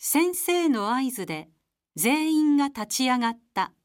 先生の合図で全員が立ち上がった。